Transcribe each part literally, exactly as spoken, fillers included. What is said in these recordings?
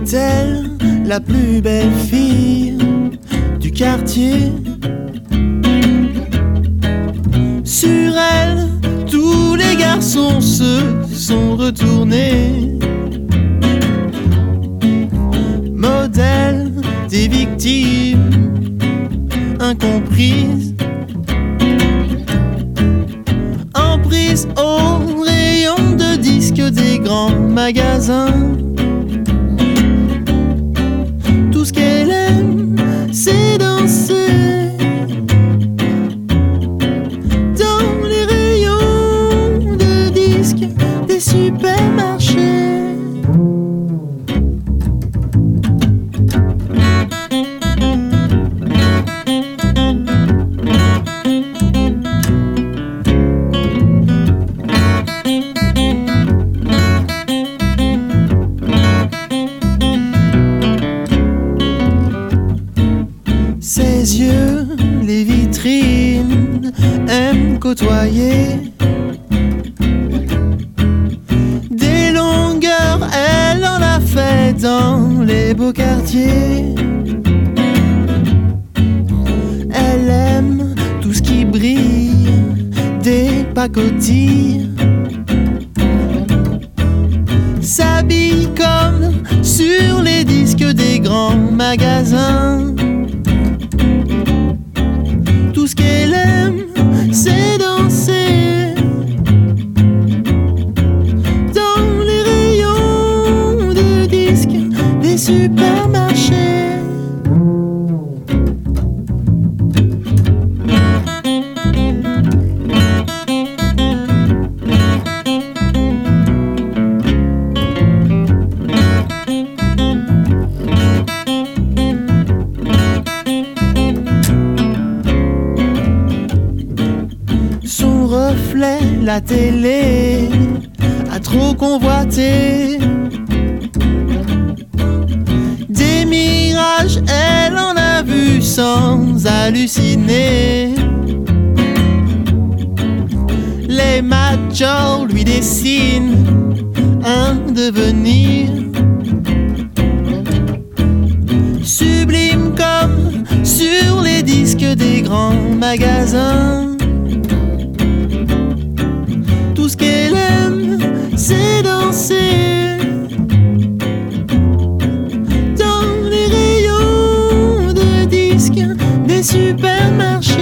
Est-elle la plus belle fille du quartier? Sur elle, tous les garçons se sont retournés. Modèle des victimes incomprises, emprise au rayon de disques des grands magasins. Tout ce qu'elle aime, c'est danser dans les rayons de disques des supermarchés. Ses yeux, les vitrines, aiment côtoyer. Des longueurs, elle en a fait dans les beaux quartiers. Elle aime tout ce qui brille, des pacotilles. S'habille comme sur les disques des grands magasins. Tout ce qu'elle aime, c'est danser dans les rayons de disques des supermarchés. Reflet, la télé a trop convoité. Des mirages, elle en a vu sans halluciner. Les majors lui dessinent un devenir sublime comme sur les disques des grands magasins. Tout ce qu'elle aime, c'est danser dans les rayons de disques des supermarchés.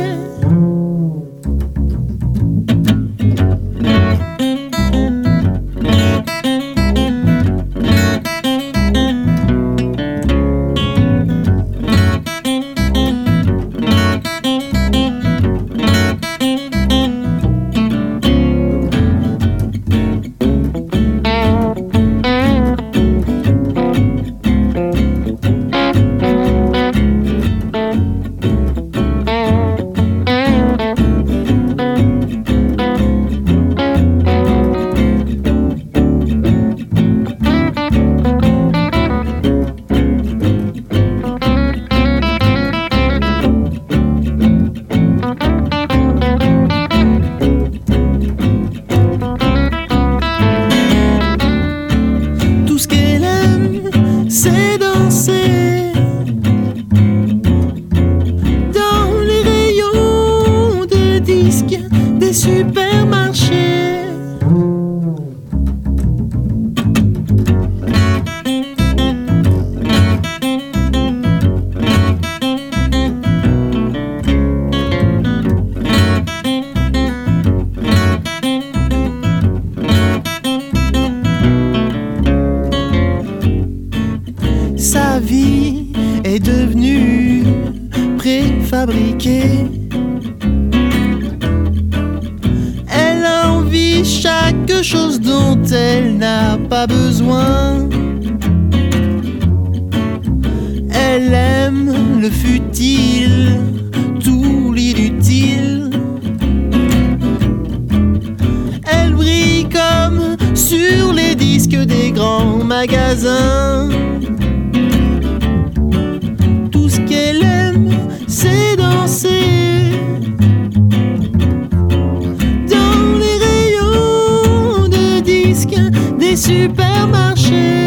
C'est danser dans les rayons de disques des supermarchés. Sa vie est devenue préfabriquée. Elle envie chaque chose dont elle n'a pas besoin. Elle aime le futile, tout l'inutile. Elle brille comme sur les disques des grands magasins. Tout ce qu'elle aime, c'est danser dans les rayons de disques des supermarchés.